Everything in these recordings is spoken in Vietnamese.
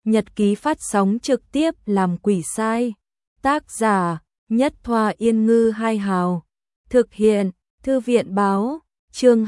Nhật ký phát sóng trực tiếp làm quỷ sai. Tác giả Nhất Thoa Yên Ngư Hai Hào. Thực hiện Thư viện Báo. Chương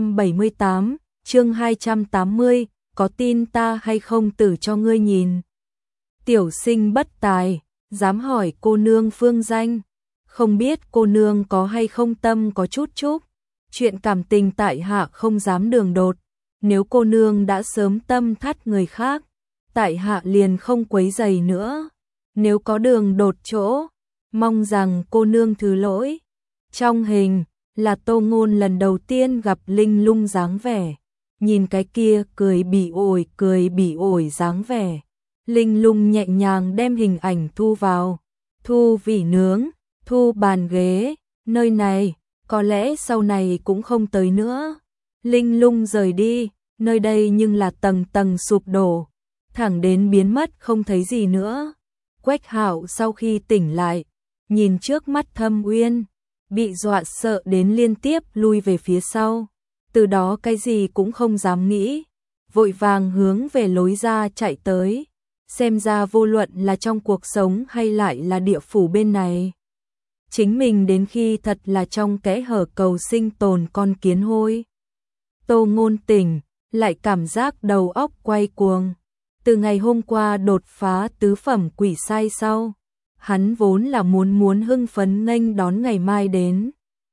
278, chương 280, có tin ta hay không tử cho ngươi nhìn. Tiểu sinh bất tài, dám hỏi cô nương phương danh. Không biết cô nương có hay không tâm có chút chút. Chuyện cảm tình tại hạ không dám đường đột. Nếu cô nương đã sớm tâm thắt người khác, tại hạ liền không quấy rầy nữa. Nếu có đường đột chỗ, mong rằng cô nương thứ lỗi. Trong hình là Tô Ngôn lần đầu tiên gặp Linh Lung dáng vẻ. Nhìn cái kia cười bỉ ổi dáng vẻ. Linh Lung nhẹ nhàng đem hình ảnh thu vào. Thu vỉ nướng, thu bàn ghế, nơi này, có lẽ sau này cũng không tới nữa. Linh Lung rời đi, nơi đây nhưng là tầng tầng sụp đổ, thẳng đến biến mất không thấy gì nữa. Quách Hạo sau khi tỉnh lại, nhìn trước mắt Thâm Uyên, bị dọa sợ đến liên tiếp lui về phía sau, từ đó cái gì cũng không dám nghĩ, vội vàng hướng về lối ra chạy tới. Xem ra vô luận là trong cuộc sống hay lại là địa phủ bên này, chính mình đến khi thật là trong kẽ hở cầu sinh tồn con kiến hôi. Tô Ngôn tỉnh, lại cảm giác đầu óc quay cuồng. Từ ngày hôm qua đột phá tứ phẩm quỷ sai sau, hắn vốn là muốn hưng phấn nghênh đón ngày mai đến.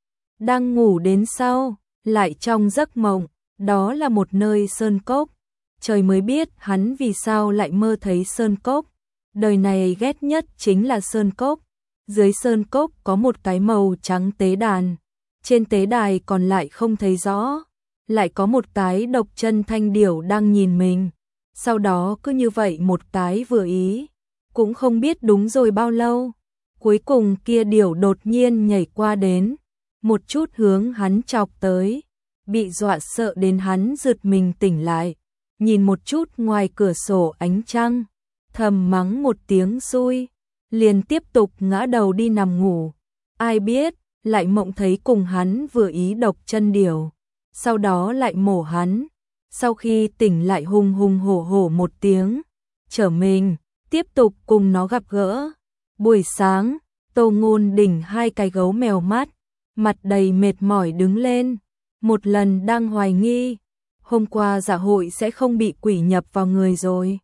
Đang ngủ đến sau, lại trong giấc mộng, đó là một nơi sơn cốc. Trời mới biết hắn vì sao lại mơ thấy sơn cốc. Đời này ghét nhất chính là sơn cốc. Dưới sơn cốc có một cái màu trắng tế đàn. Trên tế đài còn lại không thấy rõ. Lại có một cái độc chân thanh điểu đang nhìn mình. Sau đó cứ như vậy một cái vừa ý. Cũng không biết đúng rồi bao lâu. Cuối cùng kia điểu đột nhiên nhảy qua đến. Một chút hướng hắn chọc tới. Bị dọa sợ đến hắn giật mình tỉnh lại. Nhìn một chút ngoài cửa sổ ánh trăng, thầm mắng một tiếng xui, liền tiếp tục ngã đầu đi nằm ngủ. Ai biết, lại mộng thấy cùng hắn vừa ý độc chân điểu, sau đó lại mổ hắn. Sau khi tỉnh lại hùng hùng hổ một tiếng, trở mình, tiếp tục cùng nó gặp gỡ. Buổi sáng, Tô Ngôn đỉnh hai cái gấu mèo mắt, mặt đầy mệt mỏi đứng lên, một lần đang hoài nghi. Hôm qua dạ hội sẽ không bị quỷ nhập vào người rồi.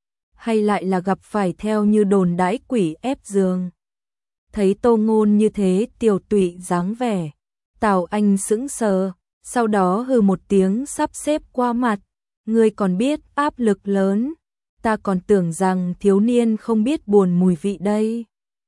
Hay lại là gặp phải theo như đồn đãi quỷ ép giường. Thấy Tô Ngôn như thế tiều tụy dáng vẻ. Tào Anh sững sờ, sau đó hừ một tiếng sắp xếp qua mặt. Ngươi còn biết áp lực lớn. Ta còn tưởng rằng thiếu niên không biết buồn mùi vị đây.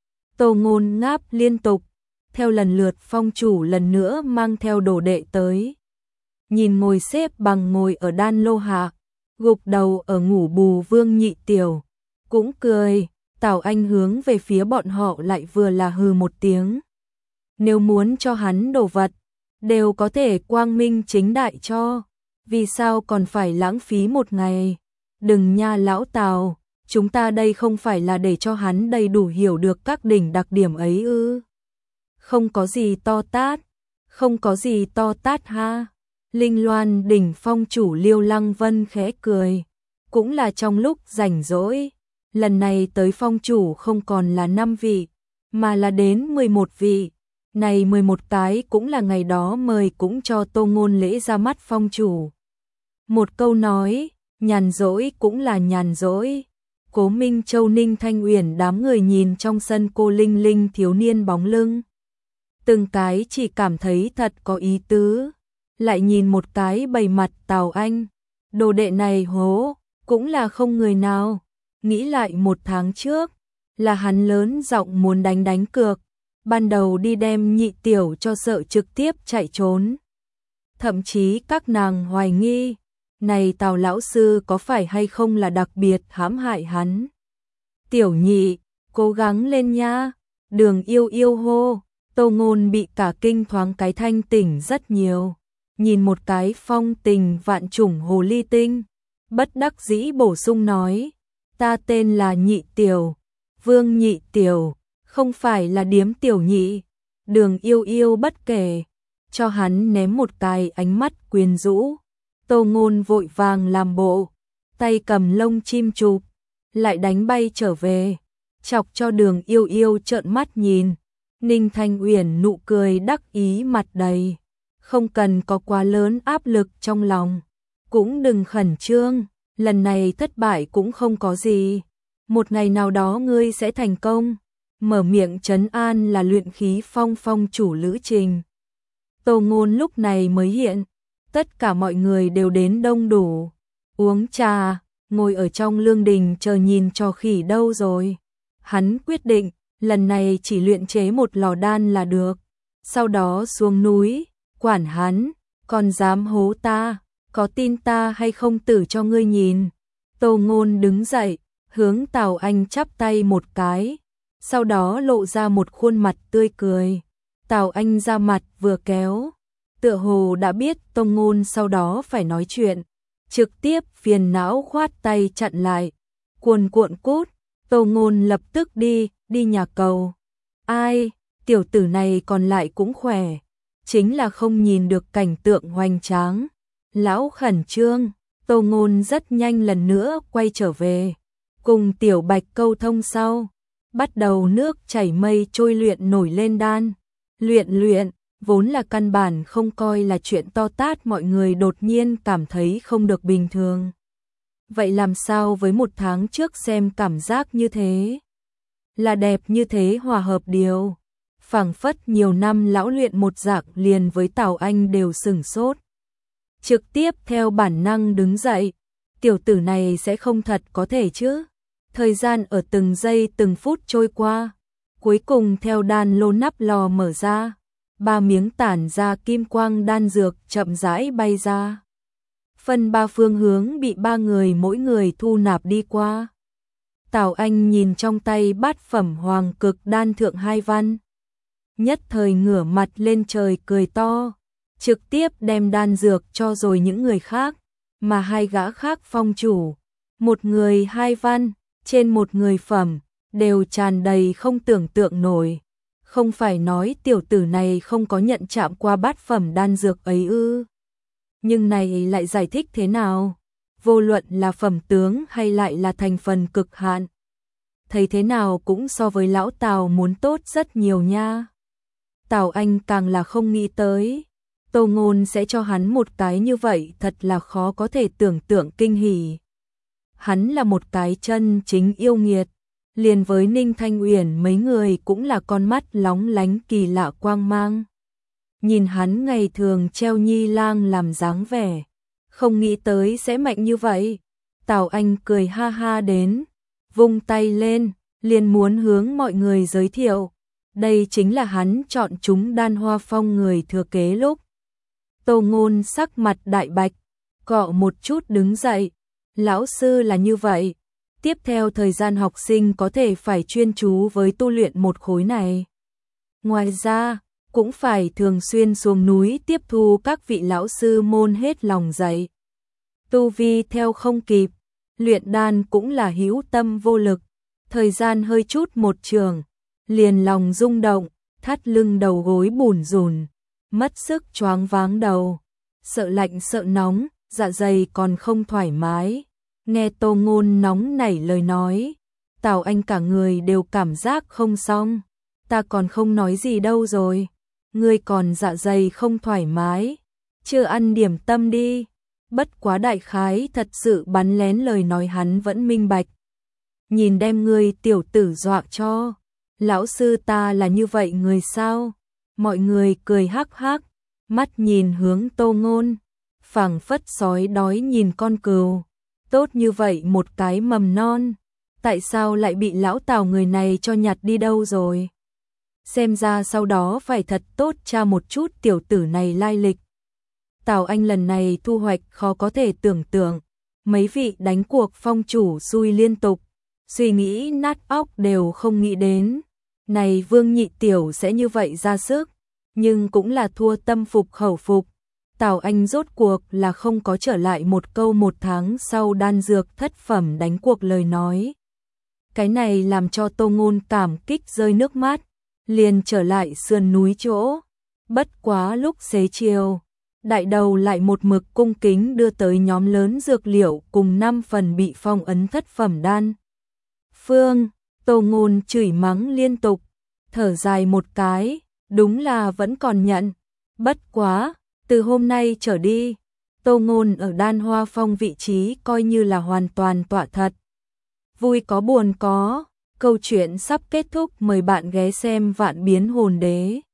Tô Ngôn ngáp liên tục. Theo lần lượt phong chủ lần nữa mang theo đồ đệ tới. Nhìn ngồi xếp bằng ngồi ở đan lô hạ, gục đầu ở ngủ bù Vương Nhị Tiểu, cũng cười. Tào Anh hướng về phía bọn họ lại vừa là hừ một tiếng. Nếu muốn cho hắn đồ vật, đều có thể quang minh chính đại cho, vì sao còn phải lãng phí một ngày. Đừng nha lão Tào, chúng ta đây không phải là để cho hắn đầy đủ hiểu được các đỉnh đặc điểm ấy ư? Không có gì to tát, không có gì to tát ha. Linh Loan đỉnh phong chủ Liêu Lăng Vân khẽ cười, cũng là trong lúc rảnh rỗi, lần này tới phong chủ không còn là 5 vị, mà là đến 11 vị, này 11 cái cũng là ngày đó mời cũng cho Tô Ngôn lễ ra mắt phong chủ. Một câu nói, nhàn rỗi cũng là nhàn rỗi. Cố Minh Châu Ninh Thanh Uyển đám người nhìn trong sân cô Linh Linh thiếu niên bóng lưng. Từng cái chỉ cảm thấy thật có ý tứ. Lại nhìn một cái bày mặt Tào Anh, đồ đệ này hố, cũng là không người nào. Nghĩ lại một tháng trước, là hắn lớn giọng muốn đánh cược, ban đầu đi đem Nhị Tiểu cho sợ trực tiếp chạy trốn. Thậm chí các nàng hoài nghi, này Tào lão sư có phải hay không là đặc biệt hãm hại hắn. Tiểu Nhị, cố gắng lên nha, Đường yêu yêu hô. Tô Ngôn bị cả kinh thoáng cái thanh tỉnh rất nhiều. Nhìn một cái phong tình vạn trùng hồ ly tinh, bất đắc dĩ bổ sung nói, ta tên là Nhị Tiểu, Vương Nhị Tiểu, không phải là điếm Tiểu Nhị. Đường yêu yêu bất kể, cho hắn ném một cái ánh mắt quyến rũ. Tô Ngôn vội vàng làm bộ, tay cầm lông chim chụp, lại đánh bay trở về, chọc cho Đường Yêu Yêu trợn mắt nhìn. Ninh Thanh Uyển nụ cười đắc ý mặt đầy, không cần có quá lớn áp lực trong lòng, cũng đừng khẩn trương, lần này thất bại cũng không có gì, một ngày nào đó ngươi sẽ thành công. Mở miệng trấn an là Luyện Khí Phong phong chủ Lữ Trình. Tô Ngôn lúc này mới hiện, tất cả mọi người đều đến đông đủ, uống trà, ngồi ở trong lương đình chờ nhìn trò khỉ đâu rồi. Hắn quyết định, lần này chỉ luyện chế một lò đan là được, sau đó xuống núi, quản hắn, còn dám hố ta, có tin ta hay không tử cho ngươi nhìn. Tô Ngôn đứng dậy, hướng Tào Anh chắp tay một cái, sau đó lộ ra một khuôn mặt tươi cười. Tào Anh ra mặt vừa kéo, tựa hồ đã biết Tô Ngôn sau đó phải nói chuyện, trực tiếp phiền não khoát tay chặn lại. Cuồn cuộn cút, Tô Ngôn lập tức đi nhà cầu. Ai, tiểu tử này còn lại cũng khỏe, chính là không nhìn được cảnh tượng hoành tráng. Lão khẩn trương, Tô Ngôn rất nhanh lần nữa quay trở về, cùng Tiểu Bạch câu thông sau, bắt đầu nước chảy mây trôi luyện nổi lên đan. Luyện, vốn là căn bản không coi là chuyện to tát, mọi người đột nhiên cảm thấy không được bình thường. Vậy làm sao với một tháng trước xem cảm giác như thế? Là đẹp như thế hòa hợp điều. Phảng phất nhiều năm lão luyện một dạng, liền với Tào Anh đều sửng sốt. Trực tiếp theo bản năng đứng dậy, tiểu tử này sẽ không thật có thể chứ? Thời gian ở từng giây từng phút trôi qua, cuối cùng theo đan lô nắp lò mở ra, 3 miếng tản ra kim quang đan dược chậm rãi bay ra. Phân 3 phương hướng bị 3 người mỗi người thu nạp đi qua. Tào Anh nhìn trong tay bát phẩm hoàng cực đan thượng 2 văn, nhất thời ngửa mặt lên trời cười to, trực tiếp đem đan dược cho rồi những người khác, mà 2 gã khác phong chủ, một người 2 văn, trên một người phẩm, đều tràn đầy không tưởng tượng nổi. Không phải nói tiểu tử này không có nhận chạm qua bát phẩm đan dược ấy ư? Nhưng này lại giải thích thế nào? Vô luận là phẩm tướng hay lại là thành phần cực hạn, thấy thế nào cũng so với lão Tào muốn tốt rất nhiều nha. Tào Anh càng là không nghĩ tới, Tô Ngôn sẽ cho hắn một cái như vậy, thật là khó có thể tưởng tượng kinh hỉ. Hắn là một cái chân chính yêu nghiệt, liền với Ninh Thanh Uyển mấy người cũng là con mắt lóng lánh kỳ lạ quang mang. Nhìn hắn ngày thường treo nhi lang làm dáng vẻ, không nghĩ tới sẽ mạnh như vậy. Tào Anh cười ha ha đến, vung tay lên, liền muốn hướng mọi người giới thiệu. Đây chính là hắn chọn chúng Đan Hoa Phong người thừa kế lúc. Tô Ngôn sắc mặt đại bạch, cọ một chút đứng dậy. Lão sư là như vậy, tiếp theo thời gian học sinh có thể phải chuyên chú với tu luyện một khối này. Ngoài ra, cũng phải thường xuyên xuống núi tiếp thu các vị lão sư môn hết lòng dạy. Tu vi theo không kịp, luyện đan cũng là hữu tâm vô lực, thời gian hơi chút một trường, liền lòng rung động, thắt lưng đầu gối bủn rủn, mất sức choáng váng đầu, sợ lạnh sợ nóng, dạ dày còn không thoải mái. Nghe Tô Ngôn nóng nảy lời nói, Tào Anh cả người đều cảm giác không xong. Ta còn không nói gì đâu rồi, ngươi còn dạ dày không thoải mái, chưa ăn điểm tâm đi. Bất quá đại khái thật sự bắn lén lời nói hắn vẫn minh bạch. Nhìn đem ngươi tiểu tử dọa cho, lão sư ta là như vậy người sao? Mọi người cười hắc hắc, mắt nhìn hướng Tô Ngôn, phảng phất sói đói nhìn con cừu. Tốt như vậy một cái mầm non, tại sao lại bị lão Tào người này cho nhặt đi đâu rồi? Xem ra sau đó phải thật tốt tra một chút tiểu tử này lai lịch. Tào Anh lần này thu hoạch khó có thể tưởng tượng, mấy vị đánh cuộc phong chủ xui liên tục, suy nghĩ nát óc đều không nghĩ đến. Này Vương Nhị Tiểu sẽ như vậy ra sức, nhưng cũng là thua tâm phục khẩu phục. Tào Anh rốt cuộc là không có trở lại một câu 1 tháng sau đan dược thất phẩm đánh cuộc lời nói. Cái này làm cho Tô Ngôn cảm kích rơi nước mắt, liền trở lại sườn núi chỗ. Bất quá lúc xế chiều, đại đầu lại một mực cung kính đưa tới nhóm lớn dược liệu cùng 5 phần bị phong ấn thất phẩm đan, phương, Tô Ngôn chửi mắng liên tục, thở dài một cái, đúng là vẫn còn nhận. Bất quá, từ hôm nay trở đi, Tô Ngôn ở Đan Hoa Phong vị trí coi như là hoàn toàn tọa thật. Vui có buồn có, câu chuyện sắp kết thúc, mời bạn ghé xem Vạn Biến Hồn Đế.